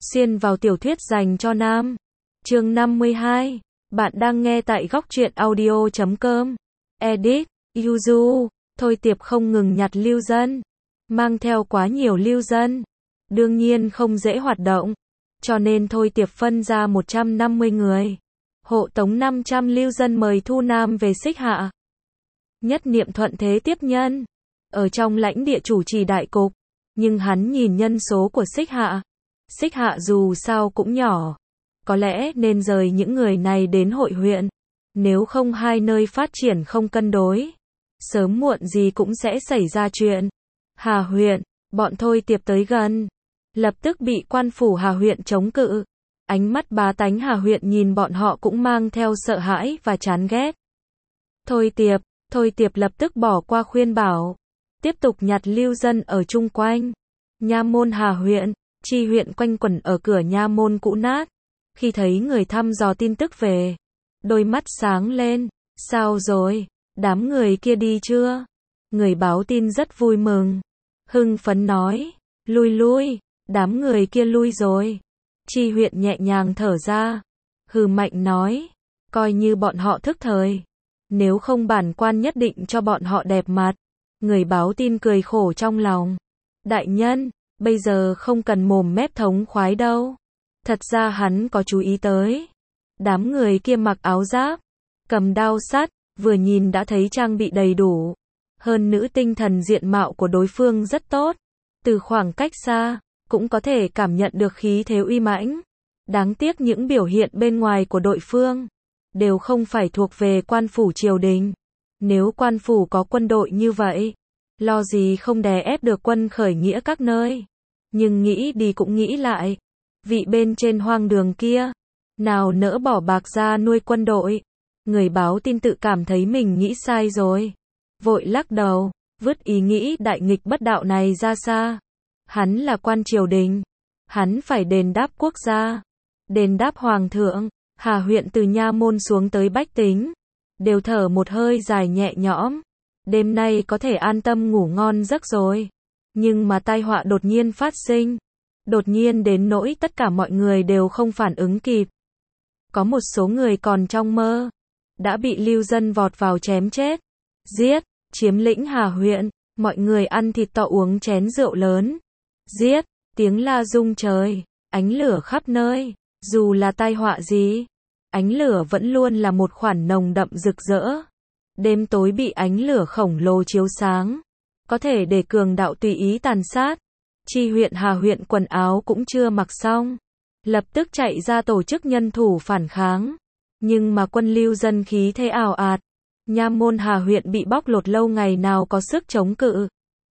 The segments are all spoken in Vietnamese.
Xuyên vào tiểu thuyết dành cho nam. Chương 52. Bạn đang nghe tại góc truyện audio.com. Edit, Yuzu. Thôi Tiệp không ngừng nhặt lưu dân. Mang theo quá nhiều lưu dân. Đương nhiên không dễ hoạt động. Cho nên Thôi Tiệp phân ra 150 người. Hộ tống 500 lưu dân mời Thu Nam về Xích Hạ. Nhất Niệm thuận thế tiếp nhân. Ở trong lãnh địa chủ trì đại cục. Nhưng hắn nhìn nhân số của Xích Hạ. Xích Hạ dù sao cũng nhỏ. Có lẽ nên rời những người này đến hội huyện. Nếu không hai nơi phát triển không cân đối. Sớm muộn gì cũng sẽ xảy ra chuyện. Hà huyện, bọn Thôi Tiệp tới gần. Lập tức bị quan phủ Hà huyện chống cự. Ánh mắt bá tánh Hà huyện nhìn bọn họ cũng mang theo sợ hãi và chán ghét. Thôi Tiệp lập tức bỏ qua khuyên bảo. Tiếp tục nhặt lưu dân ở chung quanh. Nha môn Hà huyện, chi huyện quanh quẩn ở cửa nha môn cũ nát. Khi thấy người thăm dò tin tức về, đôi mắt sáng lên. Sao rồi? Đám người kia đi chưa? Người báo tin rất vui mừng. Hưng phấn nói. Lui, đám người kia lui rồi. Chi huyện nhẹ nhàng thở ra. Hừ mạnh nói. Coi như bọn họ thức thời. Nếu không bản quan nhất định cho bọn họ đẹp mặt. Người báo tin cười khổ trong lòng. Đại nhân, bây giờ không cần mồm mép thống khoái đâu. Thật ra hắn có chú ý tới. Đám người kia mặc áo giáp, cầm đao sắt, vừa nhìn đã thấy trang bị đầy đủ. Hơn nữa tinh thần diện mạo của đối phương rất tốt. Từ khoảng cách xa, cũng có thể cảm nhận được khí thế uy mãnh. Đáng tiếc những biểu hiện bên ngoài của đội phương, đều không phải thuộc về quan phủ triều đình. Nếu quan phủ có quân đội như vậy, lo gì không đè ép được quân khởi nghĩa các nơi. Nhưng nghĩ đi cũng nghĩ lại. Vị bên trên hoang đường kia, nào nỡ bỏ bạc ra nuôi quân đội. Người báo tin tự cảm thấy mình nghĩ sai rồi. Vội lắc đầu, vứt ý nghĩ đại nghịch bất đạo này ra xa. Hắn là quan triều đình. Hắn phải đền đáp quốc gia. Đền đáp hoàng thượng. Hà huyện từ nha môn xuống tới bách tính. Đều thở một hơi dài nhẹ nhõm. Đêm nay có thể an tâm ngủ ngon giấc rồi. Nhưng mà tai họa đột nhiên phát sinh. Đột nhiên đến nỗi tất cả mọi người đều không phản ứng kịp. Có một số người còn trong mơ. Đã bị lưu dân vọt vào chém chết. Giết, chiếm lĩnh Hà huyện. Mọi người ăn thịt to uống chén rượu lớn. Giết, tiếng la rung trời. Ánh lửa khắp nơi. Dù là tai họa gì, ánh lửa vẫn luôn là một khoản nồng đậm rực rỡ. Đêm tối bị ánh lửa khổng lồ chiếu sáng. Có thể để cường đạo tùy ý tàn sát. Chi huyện Hà huyện quần áo cũng chưa mặc xong. Lập tức chạy ra tổ chức nhân thủ phản kháng. Nhưng mà quân lưu dân khí thế ào ạt. Nha môn Hà huyện bị bóc lột lâu ngày nào có sức chống cự.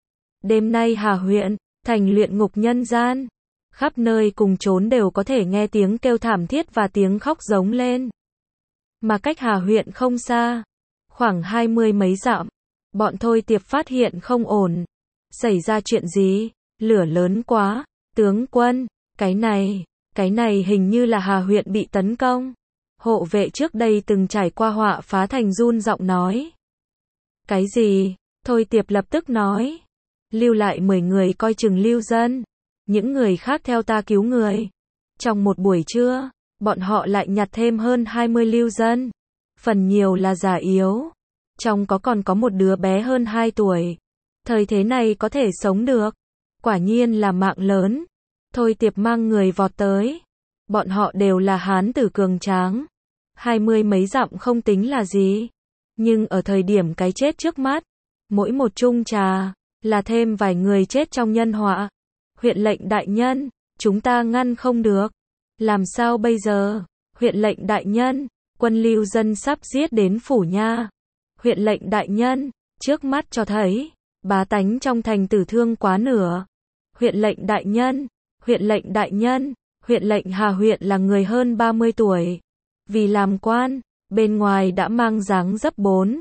Đêm nay Hà huyện, thành luyện ngục nhân gian. Khắp nơi cùng trốn đều có thể nghe tiếng kêu thảm thiết và tiếng khóc giống lên. Mà cách Hà huyện không xa, khoảng 20 mấy dặm, bọn Thôi Tiệp phát hiện không ổn. Xảy ra chuyện gì? Lửa lớn quá, tướng quân, cái này hình như là Hà huyện bị tấn công. Hộ vệ trước đây từng trải qua họa phá thành run giọng nói. Cái gì? Thôi Tiệp lập tức nói. Lưu lại 10 người coi chừng lưu dân. Những người khác theo ta cứu người. Trong một buổi trưa, bọn họ lại nhặt thêm hơn 20 lưu dân. Phần nhiều là già yếu. Trong còn có một đứa bé hơn 2 tuổi. Thời thế này có thể sống được. Quả nhiên là mạng lớn. Thôi Tiệp mang người vọt tới. Bọn họ đều là hán tử cường tráng. 20 mấy dặm không tính là gì. Nhưng ở thời điểm cái chết trước mắt, mỗi một chung trà, là thêm vài người chết trong nhân họa. Huyện lệnh đại nhân, chúng ta ngăn không được. Làm sao bây giờ? Huyện lệnh đại nhân, quân lưu dân sắp giết đến phủ nha. Huyện lệnh đại nhân, trước mắt cho thấy, bá tánh trong thành tử thương quá nửa. Huyện lệnh đại nhân, huyện lệnh đại nhân, huyện lệnh Hà huyện là người hơn 30 tuổi. Vì làm quan, bên ngoài đã mang dáng dấp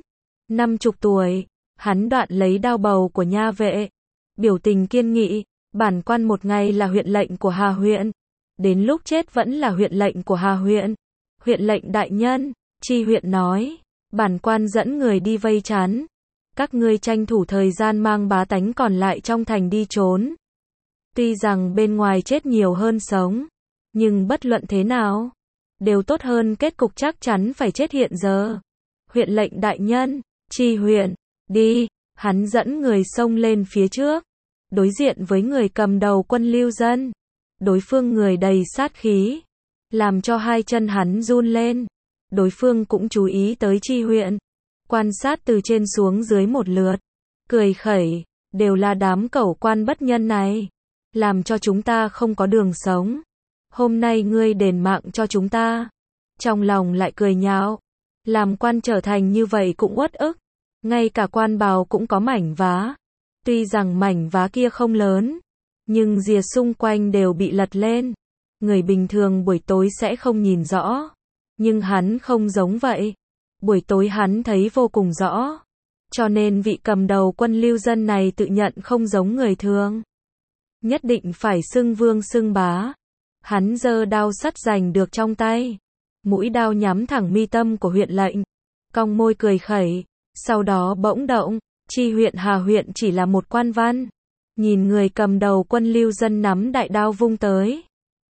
50 tuổi. Hắn đoạn lấy đao bầu của nha vệ. Biểu tình kiên nghị. Bản quan một ngày là huyện lệnh của Hà huyện. Đến lúc chết vẫn là huyện lệnh của Hà huyện. Huyện lệnh đại nhân, chi huyện nói. Bản quan dẫn người đi vây chắn. Các ngươi tranh thủ thời gian mang bá tánh còn lại trong thành đi trốn. Tuy rằng bên ngoài chết nhiều hơn sống. Nhưng bất luận thế nào, đều tốt hơn kết cục chắc chắn phải chết hiện giờ. Huyện lệnh đại nhân, Tri huyện, đi, hắn dẫn người xông lên phía trước, đối diện với người cầm đầu quân lưu dân. Đối phương người đầy sát khí, làm cho hai chân hắn run lên. Đối phương cũng chú ý tới Tri huyện, quan sát từ trên xuống dưới một lượt, cười khẩy, đều là đám cẩu quan bất nhân này, làm cho chúng ta không có đường sống. Hôm nay ngươi đền mạng cho chúng ta. Trong lòng lại cười nhạo, làm quan trở thành như vậy cũng uất ức, ngay cả quan bào cũng có mảnh vá. Tuy rằng mảnh vá kia không lớn, nhưng rìa xung quanh đều bị lật lên. Người bình thường buổi tối sẽ không nhìn rõ, nhưng hắn không giống vậy. Buổi tối hắn thấy vô cùng rõ, cho nên vị cầm đầu quân lưu dân này tự nhận không giống người thường. Nhất định phải xưng vương xưng bá. Hắn giơ đao sắt giành được trong tay, mũi đao nhắm thẳng mi tâm của huyện lệnh, cong môi cười khẩy, sau đó bỗng động. Tri huyện Hà huyện chỉ là một quan văn, nhìn người cầm đầu quân lưu dân nắm đại đao vung tới.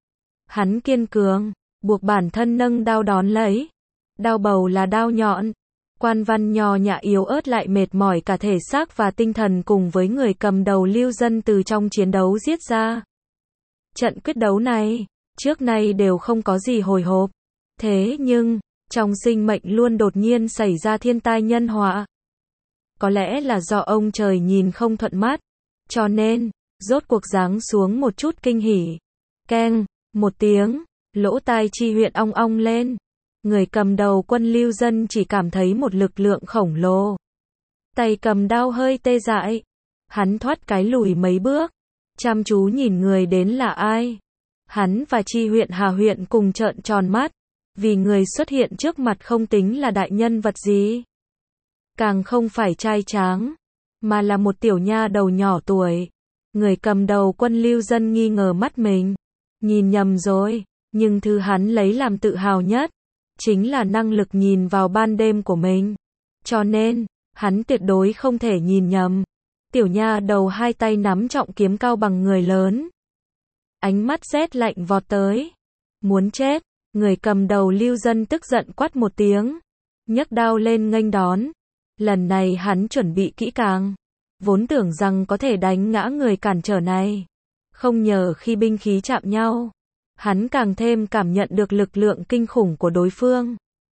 Hắn kiên cường, buộc bản thân nâng đao đón lấy. Đao bầu là đao nhọn. Quan văn nhỏ nhã yếu ớt lại mệt mỏi cả thể xác và tinh thần cùng với người cầm đầu lưu dân từ trong chiến đấu giết ra. Trận quyết đấu này, trước nay đều không có gì hồi hộp. Thế nhưng, trong sinh mệnh luôn đột nhiên xảy ra thiên tai nhân họa. Có lẽ là do ông trời nhìn không thuận mắt, cho nên, rốt cuộc giáng xuống một chút kinh hỉ. Keng, một tiếng, lỗ tai Tri huyện ong ong lên. Người cầm đầu quân lưu dân chỉ cảm thấy một lực lượng khổng lồ. Tay cầm đao hơi tê dại. Hắn thoát cái lùi mấy bước, chăm chú nhìn người đến là ai. Hắn và Tri huyện Hà huyện cùng trợn tròn mắt, vì người xuất hiện trước mặt không tính là đại nhân vật gì. Càng không phải trai tráng, mà là một tiểu nha đầu nhỏ tuổi. Người cầm đầu quân lưu dân nghi ngờ mắt mình. Nhìn nhầm rồi, nhưng thứ hắn lấy làm tự hào nhất, chính là năng lực nhìn vào ban đêm của mình. Cho nên, hắn tuyệt đối không thể nhìn nhầm. Tiểu nha đầu hai tay nắm trọng kiếm cao bằng người lớn. Ánh mắt rét lạnh vọt tới. Muốn chết, người cầm đầu lưu dân tức giận quát một tiếng. Nhấc đao lên nghênh đón. Lần này hắn chuẩn bị kỹ càng. Vốn tưởng rằng có thể đánh ngã người cản trở này. Không ngờ khi binh khí chạm nhau, hắn càng thêm cảm nhận được lực lượng kinh khủng của đối phương.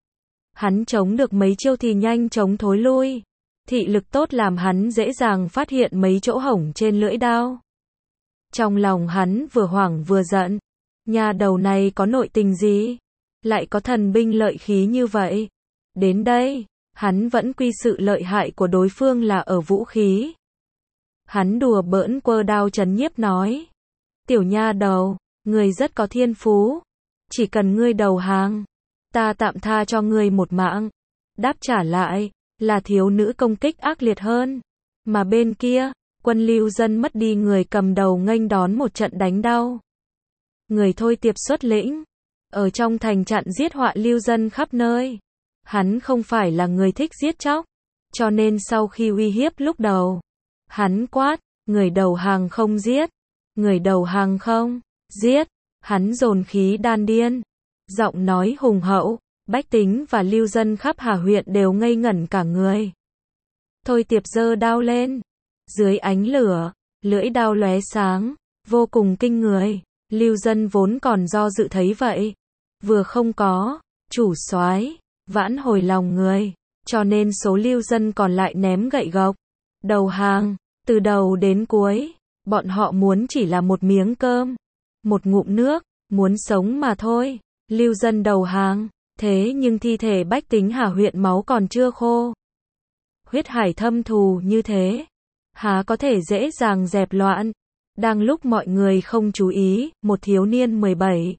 Hắn chống được mấy chiêu thì nhanh chóng thối lui. Thị lực tốt làm hắn dễ dàng phát hiện mấy chỗ hổng trên lưỡi đao. Trong lòng hắn vừa hoảng vừa giận. Nhà đầu này có nội tình gì? Lại có thần binh lợi khí như vậy? Đến đây, hắn vẫn quy sự lợi hại của đối phương là ở vũ khí. Hắn đùa bỡn quơ đao trấn nhiếp nói. Tiểu nha đầu, ngươi rất có thiên phú. Chỉ cần ngươi đầu hàng, ta tạm tha cho ngươi một mạng. Đáp trả lại, là thiếu nữ công kích ác liệt hơn. Mà bên kia, quân lưu dân mất đi người cầm đầu nghênh đón một trận đánh đau. Người thôi tiệp xuất lĩnh, ở trong thành chặn giết họa lưu dân khắp nơi. Hắn không phải là người thích giết chóc, cho nên sau khi uy hiếp lúc đầu, hắn quát, người đầu hàng không giết, người đầu hàng không giết. Hắn dồn khí đan điên, giọng nói hùng hậu, bách tính và lưu dân khắp Hà huyện đều ngây ngẩn cả người. Thôi tiệp giơ đao lên, dưới ánh lửa, lưỡi đao lóe sáng, vô cùng kinh người. Lưu dân vốn còn do dự thấy vậy, vừa không có chủ soái vãn hồi lòng người, cho nên số lưu dân còn lại ném gậy gộc, đầu hàng. Từ đầu đến cuối, bọn họ muốn chỉ là một miếng cơm, một ngụm nước, muốn sống mà thôi. Lưu dân đầu hàng, thế nhưng thi thể bách tính Hà huyện máu còn chưa khô. Huyết hải thâm thù như thế, há có thể dễ dàng dẹp loạn. Đang lúc mọi người không chú ý, một thiếu niên 17,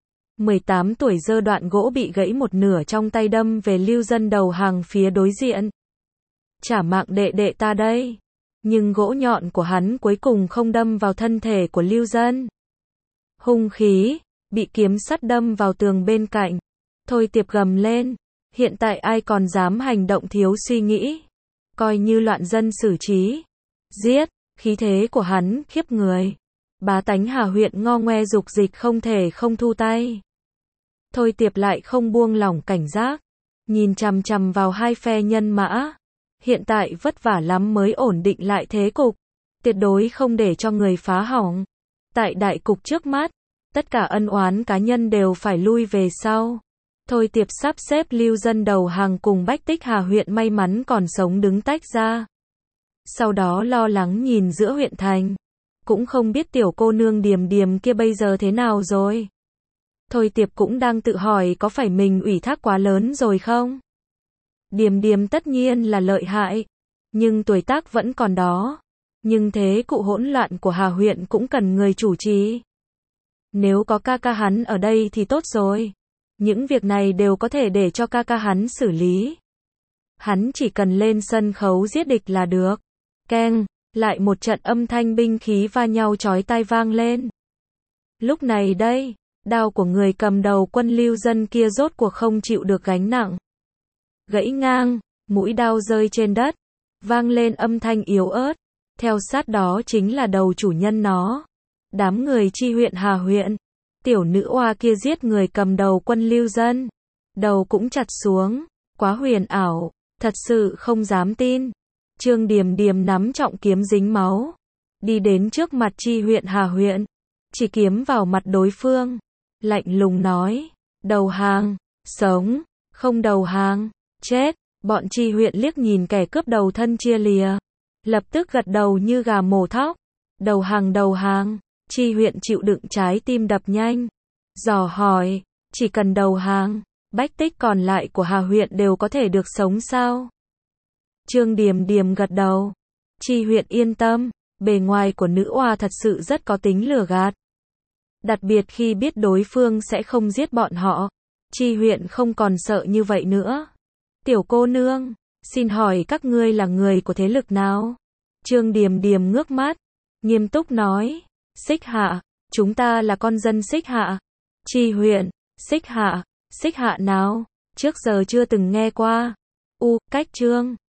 18 tuổi giơ đoạn gỗ bị gãy một nửa trong tay đâm về lưu dân đầu hàng phía đối diện. Trả mạng đệ đệ ta đây. Nhưng gỗ nhọn của hắn cuối cùng không đâm vào thân thể của lưu dân. Hung khí, bị kiếm sắt đâm vào tường bên cạnh. Thôi tiệp gầm lên. Hiện tại ai còn dám hành động thiếu suy nghĩ. Coi như loạn dân xử trí. Giết, khí thế của hắn khiếp người. Bá tánh Hà huyện ngo ngoe dục dịch không thể không thu tay. Thôi Tiệp lại không buông lỏng cảnh giác, nhìn chằm chằm vào hai phe nhân mã. Hiện tại vất vả lắm mới ổn định lại thế cục, tuyệt đối không để cho người phá hỏng. Tại đại cục trước mắt, tất cả ân oán cá nhân đều phải lui về sau. Thôi Tiệp sắp xếp lưu dân đầu hàng cùng Bách Tích Hà huyện may mắn còn sống đứng tách ra. Sau đó lo lắng nhìn giữa huyện thành, cũng không biết tiểu cô nương Điềm Điềm kia bây giờ thế nào rồi. Thôi Tiệp cũng đang tự hỏi có phải mình ủy thác quá lớn rồi không? Điềm Điềm tất nhiên là lợi hại, nhưng tuổi tác vẫn còn đó. Nhưng thế cụ hỗn loạn của Hà huyện cũng cần người chủ trì. Nếu có ca ca hắn ở đây thì tốt rồi. Những việc này đều có thể để cho ca ca hắn xử lý. Hắn chỉ cần lên sân khấu giết địch là được. Keng, lại một trận âm thanh binh khí va nhau chói tai vang lên. Lúc này đây, đao của người cầm đầu quân lưu dân kia rốt cuộc không chịu được gánh nặng. Gãy ngang, mũi đao rơi trên đất, vang lên âm thanh yếu ớt. Theo sát đó chính là đầu chủ nhân nó. Đám người chi huyện Hà huyện. Tiểu nữ oa kia giết người cầm đầu quân lưu dân. Đầu cũng chặt xuống. Quá huyền ảo. Thật sự không dám tin. Trương Điềm Điềm nắm trọng kiếm dính máu. Đi đến trước mặt chi huyện Hà huyện. Chỉ kiếm vào mặt đối phương. Lạnh lùng nói. Đầu hàng. Sống. Không đầu hàng. Chết. Bọn chi huyện liếc nhìn kẻ cướp đầu thân chia lìa. Lập tức gật đầu như gà mổ thóc. Đầu hàng đầu hàng. Chi huyện chịu đựng trái tim đập nhanh. Dò hỏi. Chỉ cần đầu hàng, Bách Tích còn lại của Hà huyện đều có thể được sống sao? Trương Điềm Điềm gật đầu. Chi huyện yên tâm. Bề ngoài của nữ oa thật sự rất có tính lừa gạt. Đặc biệt khi biết đối phương sẽ không giết bọn họ. Chi huyện không còn sợ như vậy nữa. Tiểu cô nương, xin hỏi các ngươi là người của thế lực nào? Trương Điềm Điềm ngước mắt, nghiêm túc nói. Xích Hạ, chúng ta là con dân Xích Hạ. Chi huyện, Xích Hạ nào? Trước giờ chưa từng nghe qua. Cách Trương